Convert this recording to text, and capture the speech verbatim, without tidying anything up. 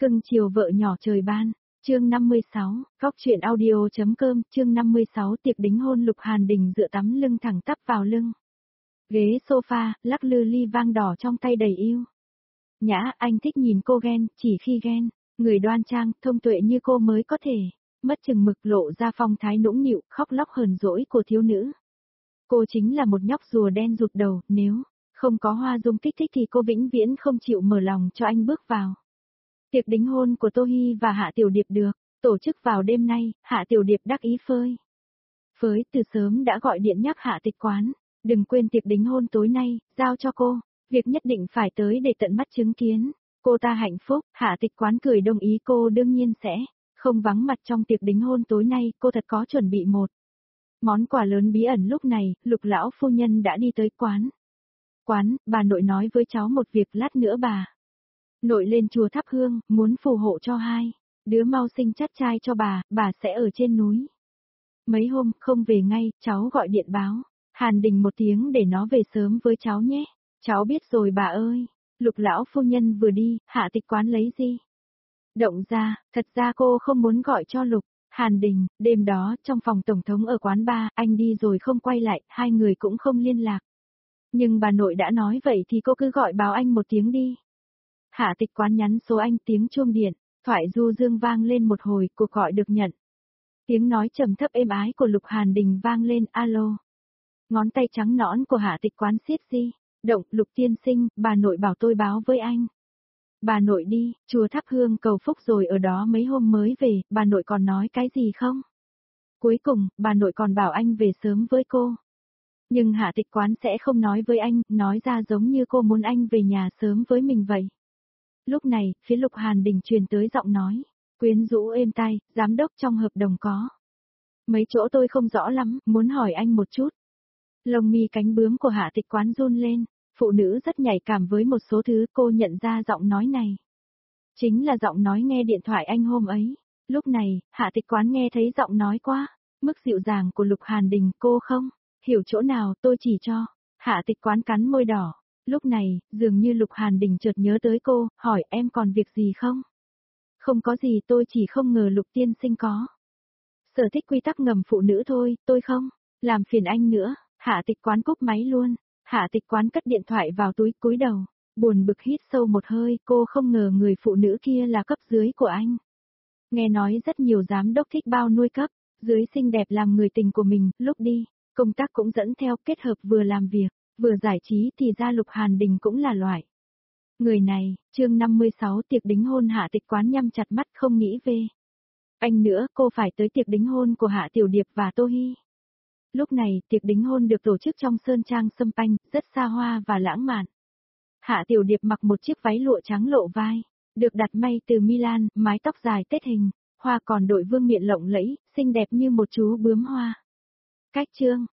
Cưng chiều vợ nhỏ trời ban, chương năm mươi sáu, góc truyện audio.com, chương năm mươi sáu tiệc đính hôn Lục Hàn Đình dựa tắm lưng thẳng tắp vào lưng. Ghế sofa, lắc lư ly vang đỏ trong tay đầy yêu. Nhã, anh thích nhìn cô ghen, chỉ khi ghen, người đoan trang, thông tuệ như cô mới có thể, mất chừng mực lộ ra phong thái nũng nịu, khóc lóc hờn dỗi của thiếu nữ. Cô chính là một nhóc rùa đen rụt đầu, nếu không có Hoa Dung kích thích thì cô vĩnh viễn không chịu mở lòng cho anh bước vào. Tiệc đính hôn của Tô Hi và Hạ Tiểu Điệp được tổ chức vào đêm nay, Hạ Tiểu Điệp đắc ý phơi. Phới từ sớm đã gọi điện nhắc Hạ Tịch Quán, đừng quên tiệc đính hôn tối nay, giao cho cô, việc nhất định phải tới để tận mắt chứng kiến. Cô ta hạnh phúc, Hạ Tịch Quán cười đồng ý cô đương nhiên sẽ không vắng mặt trong tiệc đính hôn tối nay, cô thật có chuẩn bị một món quà lớn bí ẩn. Lúc này, Lục lão phu nhân đã đi tới quán. Quán, bà nội nói với cháu một việc, lát nữa bà nội lên chùa thắp hương, muốn phù hộ cho hai đứa mau sinh chắt trai cho bà, bà sẽ ở trên núi. Mấy hôm không về ngay, cháu gọi điện báo Hàn Đình một tiếng để nó về sớm với cháu nhé. Cháu biết rồi bà ơi. Lục lão phu nhân vừa đi, Hạ Tịch Quán lấy gì động ra, thật ra cô không muốn gọi cho Lục Hàn Đình. Đêm đó, trong phòng tổng thống ở quán bar, anh đi rồi không quay lại, hai người cũng không liên lạc. Nhưng bà nội đã nói vậy thì cô cứ gọi báo anh một tiếng đi. Hạ Tịch Quán nhắn số anh, tiếng chuông điện, thoại du dương vang lên một hồi, cuộc gọi được nhận. Tiếng nói trầm thấp êm ái của Lục Hàn Đình vang lên, alo. Ngón tay trắng nõn của Hạ Tịch Quán siết di động, Lục tiên sinh, bà nội bảo tôi báo với anh. Bà nội đi, chùa thắp hương cầu phúc rồi ở đó mấy hôm mới về, bà nội còn nói cái gì không? Cuối cùng, bà nội còn bảo anh về sớm với cô. Nhưng Hạ Tịch Quán sẽ không nói với anh, nói ra giống như cô muốn anh về nhà sớm với mình vậy. Lúc này, phía Lục Hàn Đình truyền tới giọng nói quyến rũ êm tai, giám đốc trong hợp đồng có mấy chỗ tôi không rõ lắm, muốn hỏi anh một chút. Lông mi cánh bướm của Hạ Tịch Quán run lên, phụ nữ rất nhạy cảm với một số thứ, cô nhận ra giọng nói này chính là giọng nói nghe điện thoại anh hôm ấy. Lúc này, Hạ Tịch Quán nghe thấy giọng nói quá mức dịu dàng của Lục Hàn Đình, cô không hiểu chỗ nào, tôi chỉ cho. Hạ Tịch Quán cắn môi đỏ. Lúc này, dường như Lục Hàn Đình chợt nhớ tới cô, hỏi em còn việc gì không? Không có gì, tôi chỉ không ngờ Lục tiên sinh có sở thích quy tắc ngầm phụ nữ thôi, tôi không làm phiền anh nữa. Hạ Tịch Quán cúp máy luôn. Hạ Tịch Quán cất điện thoại vào túi, cúi đầu, buồn bực hít sâu một hơi, cô không ngờ người phụ nữ kia là cấp dưới của anh. Nghe nói rất nhiều giám đốc thích bao nuôi cấp dưới xinh đẹp làm người tình của mình, lúc đi công tác cũng dẫn theo, kết hợp vừa làm việc vừa giải trí, thì ra Lục Hàn Đình cũng là loại người này. Chương năm mươi sáu tiệc đính hôn. Hạ Tịch Quán nhắm chặt mắt không nghĩ về anh nữa, cô phải tới tiệc đính hôn của Hạ Tiểu Điệp và Tô Hi. Lúc này, tiệc đính hôn được tổ chức trong sơn trang Sâm Panh, rất xa hoa và lãng mạn. Hạ Tiểu Điệp mặc một chiếc váy lụa trắng lộ vai, được đặt may từ Milan, mái tóc dài tết hình, hoa còn đội vương miện lộng lẫy, xinh đẹp như một chú bướm hoa. Cách chương